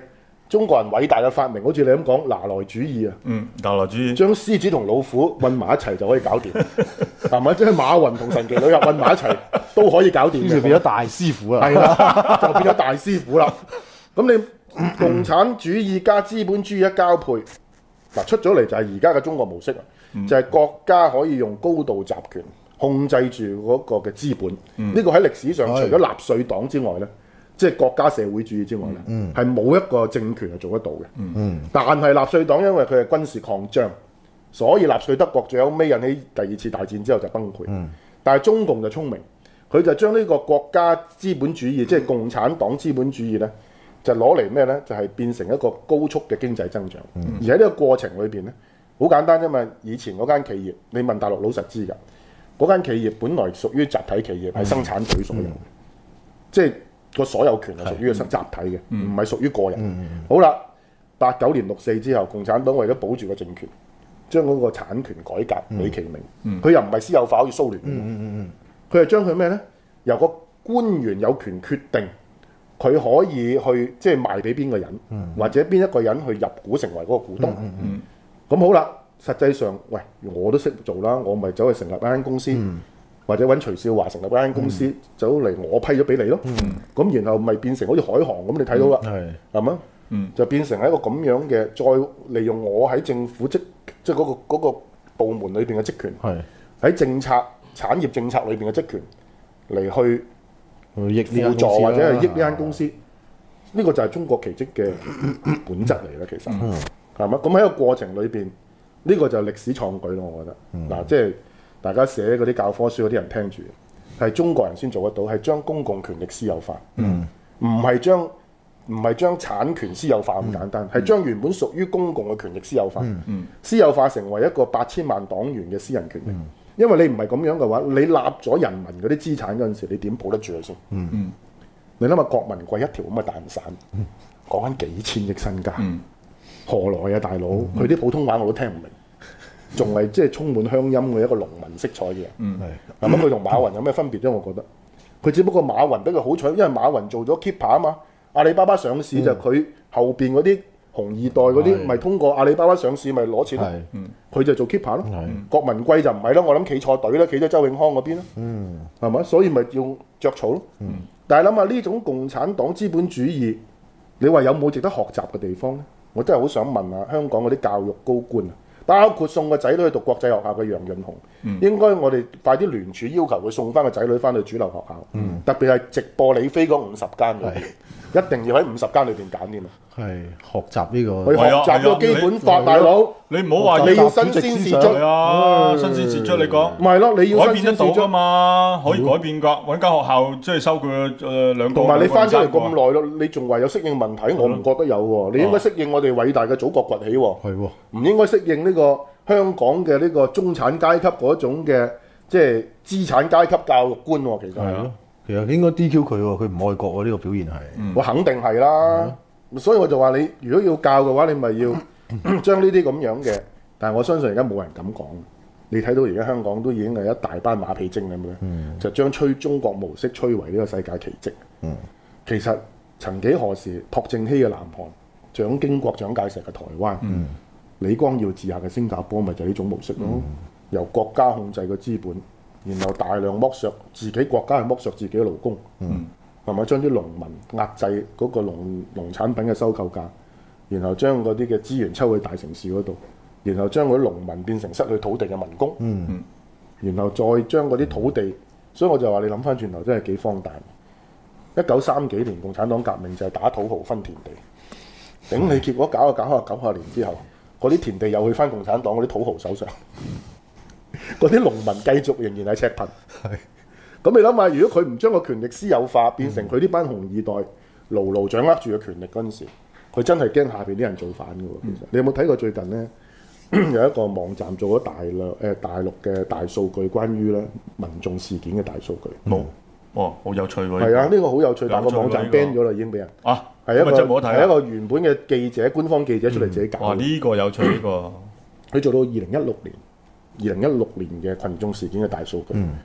中國人偉大嘅發明，好似你咁講拿來主義啊， 拿來主義， 將獅子同老虎混埋一齊就可以搞掂，係咪？即係馬雲同神奇女俠混埋一齊都可以搞掂嘅， 就變咗大師傅啦。 係啦，就變咗大師傅啦。咁你共產主義加資本主義一交配，嗱出咗嚟就係而家嘅中國模式啊，就係國家可以用高度集權控制住嗰個嘅資本。呢個喺歷史上除咗納粹黨之外咧。即係國家社會主義之外咧，係冇一個政權係做得到嘅。但係納粹黨因為佢係軍事擴張，所以納粹德國最後尾引起第二次大戰之後就崩潰。但係中共就聰明，佢就將呢個國家資本主義，即係共產黨資本主義咧，就攞嚟咩咧？就係變成一個高速嘅經濟增長。而喺呢個過程裏邊咧，好簡單啫嘛。以前嗰間企業，你問大陸老實知㗎，嗰間企業本來屬於集體企業，係生產隊所有嘅，即係。個所有權係屬於個集體嘅，唔係屬於個人。好啦，89年64之後，共產黨為咗保住個政權，將嗰個產權改革美其名，佢又唔係私有化，好似蘇聯咁。佢係將佢咩咧？由個官員有權決定，佢可以去即係賣俾邊個人，或者邊一個人去入股成為嗰個股東。咁好啦，實際上，喂，我都識做啦，我咪走去成立一間公司。或者揾徐少華成立一間公司，走嚟我批咗俾你咯。咁然後咪變成好似海航咁，你睇到啦，係嘛？就變成係一個咁樣嘅，再利用我喺政府即係嗰個部門裏邊嘅職權，喺政策產業政策裏邊嘅職權嚟去輔助或者係益呢間公司。呢個就係中國奇蹟嘅本質嚟啦，其實係嘛？咁喺個過程裏邊，呢個就係歷史創舉咯，我覺得嗱，即係。大家寫嗰啲教科書嗰啲人聽住，係中國人先做得到，係將公共權力私有化，唔係將產權私有化咁簡單，係將原本屬於公共嘅權力私有化，私有化成為一個8000萬黨員嘅私人權力。因為你唔係咁樣嘅話，你立咗人民嗰啲資產嗰陣時，你點保得住佢先？你諗下郭文貴一條咁嘅蛋散，講緊幾千億身家，何來啊大佬？佢啲普通話我都聽唔明。仲係即係充滿鄉音嘅一個農民色彩嘅人，咁佢同馬雲有咩分別啫？我覺得佢只不過馬雲比較好彩，因為馬雲做咗 keeper 啊嘛。阿里巴巴上市就佢後邊嗰啲紅二代嗰啲，咪通過阿里巴巴上市咪攞錢咯。佢就做 keeper 咯。郭文貴就唔係咯，我諗企錯隊啦，企咗周永康嗰邊咯。係咪？所以咪要著草咯。但係諗下呢種共產黨資本主義，你話有冇值得學習嘅地方咧？我真係好想問下香港嗰啲教育高官啊！包括送個仔女去讀國際學校嘅楊潤雄，應該我哋快啲聯署要求佢送翻個仔女翻去主流學校，特別係直播李飛嗰50間裏邊，一定要喺50間裏邊揀添啊！ 係學習呢個， 去學習呢個基本法，大佬。 你唔好話你要新鮮事蹟啊！新鮮事蹟你講， 唔係咯，你要改變得到㗎嘛？可以改變㗎，揾間學校即係收佢2個。同埋你翻咗嚟咁耐咯，你仲話有適應問題？我唔覺得有喎。你應該適應我哋偉大嘅祖國崛起喎。係喎，唔應該適應呢個香港嘅呢個中產階級嗰種嘅即係資產階級教育觀喎。其實係咯， 其實應該 DQ 佢喎，佢唔愛國喎，呢個表現係。 我肯定係啦。所以我就話你如果要教嘅話，你咪要將呢啲咁樣嘅，但係我相信而家冇人咁講。你睇到而家香港都已經係一大班馬屁精咁樣，就將中國模式摧毀呢個世界奇蹟。其實曾幾何時，朴正熙嘅南韓、蔣經國、蔣介石嘅台灣、李光耀治下嘅新加坡，咪就係呢種模式咯。由國家控制個資本，然後大量剝削自己國家，係剝削自己嘅勞工。係咪將啲農民壓制嗰個農產品嘅收購價，然後將嗰啲嘅資源抽去大城市嗰度，然後將嗰啲農民變成失去土地嘅民工，然後再將嗰啲土地，所以我就話你諗翻轉頭真係幾荒誕。1930幾年共產黨革命就係打土豪分田地，頂你結果搞下90年之後，嗰啲田地又去翻共產黨嗰啲土豪手上，嗰啲農民繼續仍然係赤貧。咁你諗下，如果佢唔將個權力私有化，變成佢呢班紅二代牢牢掌握住嘅權力嗰陣時，佢真係驚下邊啲人造反嘅喎。其實你有冇睇過最近呢？有一個網站做咗大陸嘅大數據，關於咧民眾事件嘅大數據。 冇，好有趣喎！ 係啊，呢個好有趣，但係個網站 ban 咗啦，已經俾人。係一個原本嘅記者，官方記者出嚟自己搞。 哇！呢個有趣呢個。 佢做到2016年嘅群眾事件嘅大數據。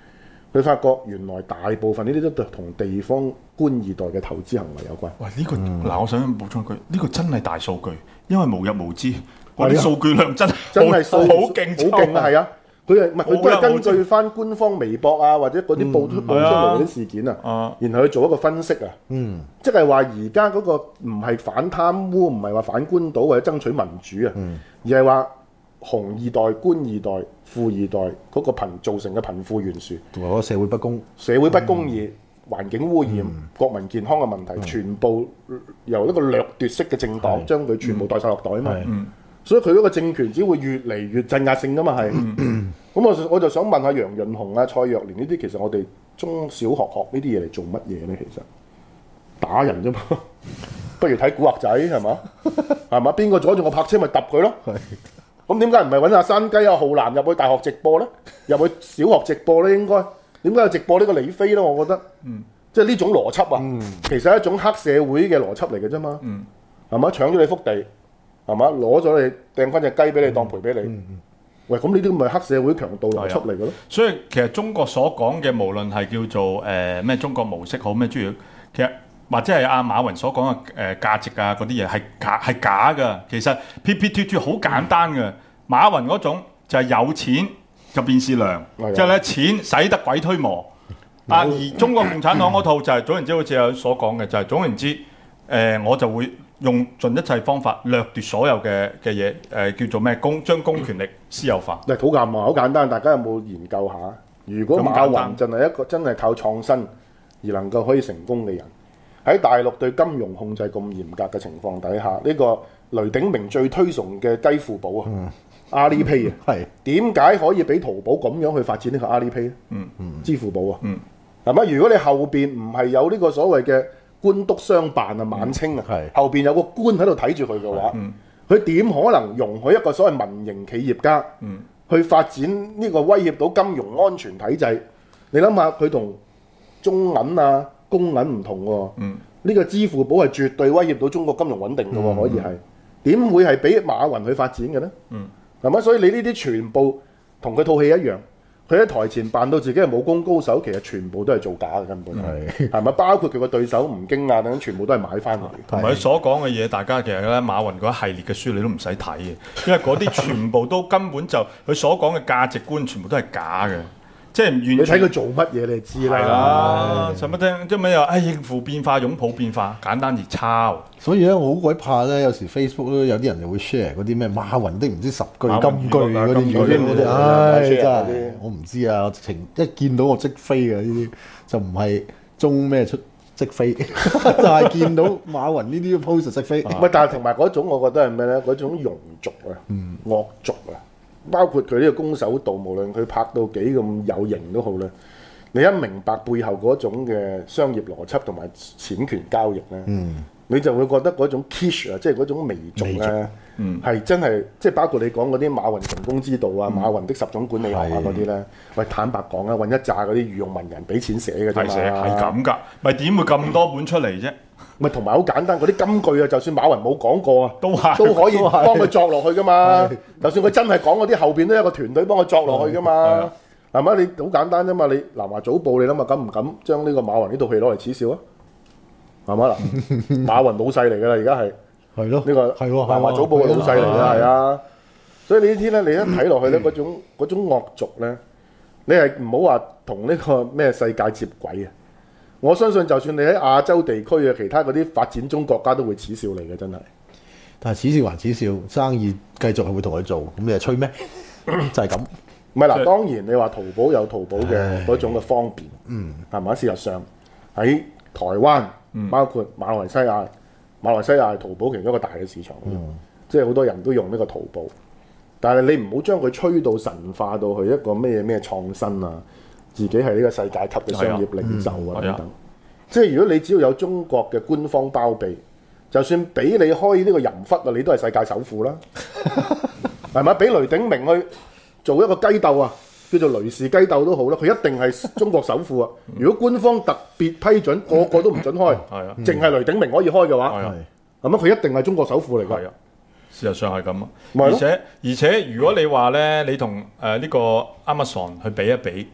佢發覺原來大部分呢啲都同地方官二代嘅投資行為有關。 喂，呢個嗱，我想補充一句，呢個真係大數據，因為無日無之，嗰啲數據量真係好勁， 好勁啊！係啊，佢都係根據翻官方微博啊，或者嗰啲報出嚟嗰啲事件啊，然後去做一個分析啊。即係話而家嗰個唔係反貪污，唔係話反官倒或者爭取民主啊，而係話紅二代、官二代、富二代嗰個造成嘅貧富懸殊， 同埋嗰個社會不公、 義、環境污染、國民健康嘅問題，全部由一個掠奪式嘅政黨將佢全部袋晒落袋啊嘛。所以佢嗰個政權只會越嚟越鎮壓性噶嘛係。咁我就想問下楊潤雄啊、蔡若蓮呢啲，其實我哋中小學學呢啲嘢嚟做乜嘢咧？其實打人啫嘛，不如睇古惑仔係嘛？係嘛？邊個阻住我泊車咪揼佢咯？咁點解唔係揾阿山雞啊、浩南入去大學直播咧？入去小學直播咧？應該點解要直播呢個李飛咧？我覺得，即係呢種邏輯啊，其實係一種黑社會嘅邏輯嚟嘅啫嘛。係嘛？搶咗你幅地，係嘛？攞咗你掟翻隻雞俾你當賠俾你。喂，咁呢啲咪黑社會強盜邏輯嚟嘅咯？ 所以其實中國所講嘅，無論係叫做咩中國模式好咩諸如，其實或者係阿馬雲所講嘅價值啊嗰啲嘢係假㗎。其實撇撇脱脱好簡單嘅。馬雲嗰種就係有錢就便是良，即係咧錢使得鬼推磨。而中國共產黨嗰套就係總言之，好似有所講嘅，就係總言之，我就會用盡一切方法掠奪所有嘅嘢，叫做咩將公權力私有化。 土監嘛，好簡單，大家有冇研究下？如果馬雲就係一個真係靠創新而能夠可以成功嘅人，喺大陸對金融控制咁嚴格嘅情況底下，呢個雷鼎明最推崇嘅雞付寶啊！Alipay 啊，點解可以俾淘寶咁樣去發展呢個 Alipay 咧？支付寶啊，係咪？如果你後邊唔係有呢個所謂嘅官督商辦啊、晚清啊，後邊有個官喺度睇住佢嘅話，佢點可能容許一個所謂民營企業家去發展呢個威脅到金融安全體制？你諗下，佢同中銀啊、公銀唔同喎。呢個支付寶係絕對威脅到中國金融穩定嘅喎，可以係點會係俾馬雲去發展嘅咧？係咪？所以你呢啲全部同佢套戲一樣，佢喺台前扮到自己係武功高手，其實全部都係造假嘅，根本係咪？包括佢個對手吳京啊等，全部都係買翻嚟。 同埋佢所講嘅嘢，大家其實咧馬雲嗰一系列嘅書你都唔使睇嘅，因為嗰啲全部都根本就佢所講嘅價值觀全部都係假嘅。即係唔完全， 你睇佢做乜嘢你就知啦。係啦，使乜聽？即係咩又應付變化、擁抱變化，簡單而抄。 所以咧，我好鬼怕咧，有時 Facebook 都有啲人就會 share 嗰啲咩馬雲的唔知10句金句嗰啲，唉真係我唔知啊！我直情一見到我即飛嘅呢啲，就唔係中咩出即飛，就係見到馬雲呢啲 post 即飛。 唔係，但係同埋嗰種我覺得係咩咧？嗰種庸俗啊、惡俗啊。包括佢呢個攻守道，無論佢拍到幾咁有型都好咧，你一明白背後嗰種嘅商業邏輯同埋錢權交易咧，你就會覺得嗰種 kitsch 啊，即係嗰種媚俗咧，係真係即係包括你講嗰啲馬雲成功之道啊、馬雲的10種管理學啊嗰啲咧，喂坦白講啊，揾一紮嗰啲御用文人俾錢寫嘅啫嘛， 係咁㗎，咪點會咁多本出嚟啫？ 咪同埋好簡單，嗰啲金句啊，就算馬雲冇講過啊， 都可以幫佢作落去噶嘛。就算佢真係講嗰啲，後邊都有一個團隊幫佢作落去噶嘛。係咪？你好簡單啫嘛。你南華早報，你諗下敢唔敢將呢個馬雲呢套戲攞嚟恥笑啊？係咪嗱？馬雲老細嚟㗎啦，而家係咯， 呢個係南華早報嘅老細嚟㗎，係啊。所以呢啲咧，你一睇落去咧，嗰種惡俗咧，你係唔好話同呢個咩世界接軌啊！我相信就算你喺亞洲地區嘅其他嗰啲發展中國家都會恥笑你嘅，真係。 但係恥笑還恥笑，生意繼續係會同佢做，咁你係吹咩？就係咁。 唔係嗱，當然你話淘寶有淘寶嘅嗰種嘅方便，係咪？事實上喺台灣，包括馬來西亞係淘寶其中一個大嘅市場，即係好多人都用呢個淘寶。但係你唔好將佢吹到神化到去一個咩創新啊！自己係呢個世界級嘅商業領袖啊等等，即係如果你只要有中國嘅官方包庇，就算俾你開呢個淫窟啊，你都係世界首富啦，係咪？俾雷鼎明去做一個雞竇啊，叫做雷士雞竇都好啦，佢一定係中國首富啊！如果官方特別批准，個個都唔准開，淨係雷鼎明可以開嘅話，係咪？佢一定係中國首富嚟㗎。 事實上係咁啊，而且如果你話咧，你同呢個 Amazon 去比一比。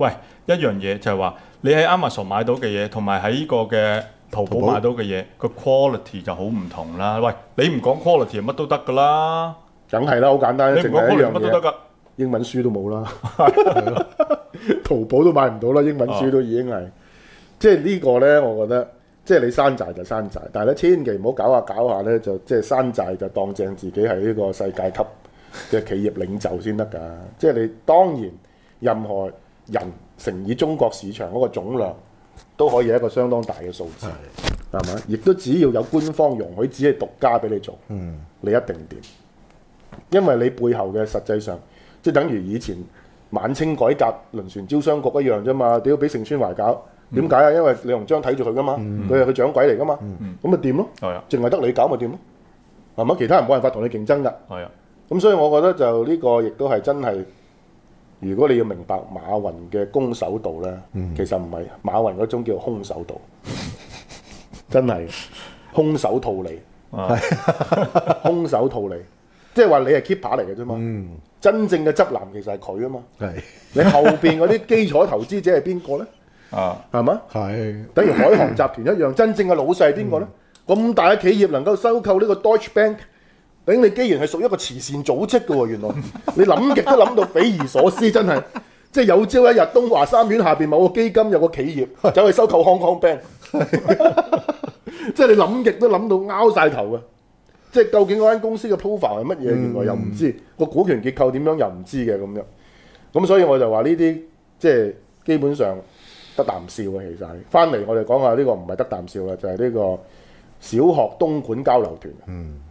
喂，一樣嘢就係話你喺 Amazon 買到嘅嘢，同埋喺呢個嘅淘寶買到嘅嘢，個 quality 就好唔同啦。喂，你唔講 quality 乜都得㗎啦， 梗係啦，好簡單， 你唔講 quality 乜都得㗎。 英文書都冇啦，淘寶都買唔到啦，英文書都已經係，即係呢個咧，我覺得即係你山寨就山寨，但係咧千祈唔好搞下咧，就即係山寨就當正自己係呢個世界級嘅企業領袖先得㗎。即係你當然任何人乘以中國市場嗰個總量都可以係一個相當大嘅數字，係咪？亦都只要有官方容許，只係獨家俾你做，你一定掂，因為你背後嘅實際上。即係等於以前晚清改革輪船招商局一樣啫嘛，屌俾盛宣懷搞，點解啊？因為李鴻章睇住佢噶嘛，佢係佢掌櫃嚟噶嘛，咁咪掂咯，淨係得你搞咪掂咯，係咪？其他人冇辦法同你競爭㗎，咁所以我覺得就呢個亦都係真係，如果你要明白馬雲嘅攻守道咧，其實唔係馬雲嗰種叫空手道，真係空手套利，空手套利。即係話你係 keeper 嚟嘅啫嘛，真正嘅執男其實係佢啊嘛。你後邊嗰啲基礎投資者係邊個咧？係嘛？係。等於海航集團一樣，真正嘅老細係邊個咧？咁大嘅企業能夠收購呢個 Deutsche Bank，頂你既然係屬於一個慈善組織嘅喎，原來你諗極都諗到匪夷所思，真係。即係有朝一日東華三院下邊某個基金有個企業走去收購 Hong Kong Bank，即係你諗極都諗到拗晒頭啊！即係究竟嗰間公司嘅 profile 係乜嘢？原來又唔知個股權結構點樣又唔知嘅咁樣。咁所以我就話呢啲即係基本上得啖笑嘅，其實係翻嚟我哋講下呢個唔係得啖笑啦，就係呢個小學東莞交流團。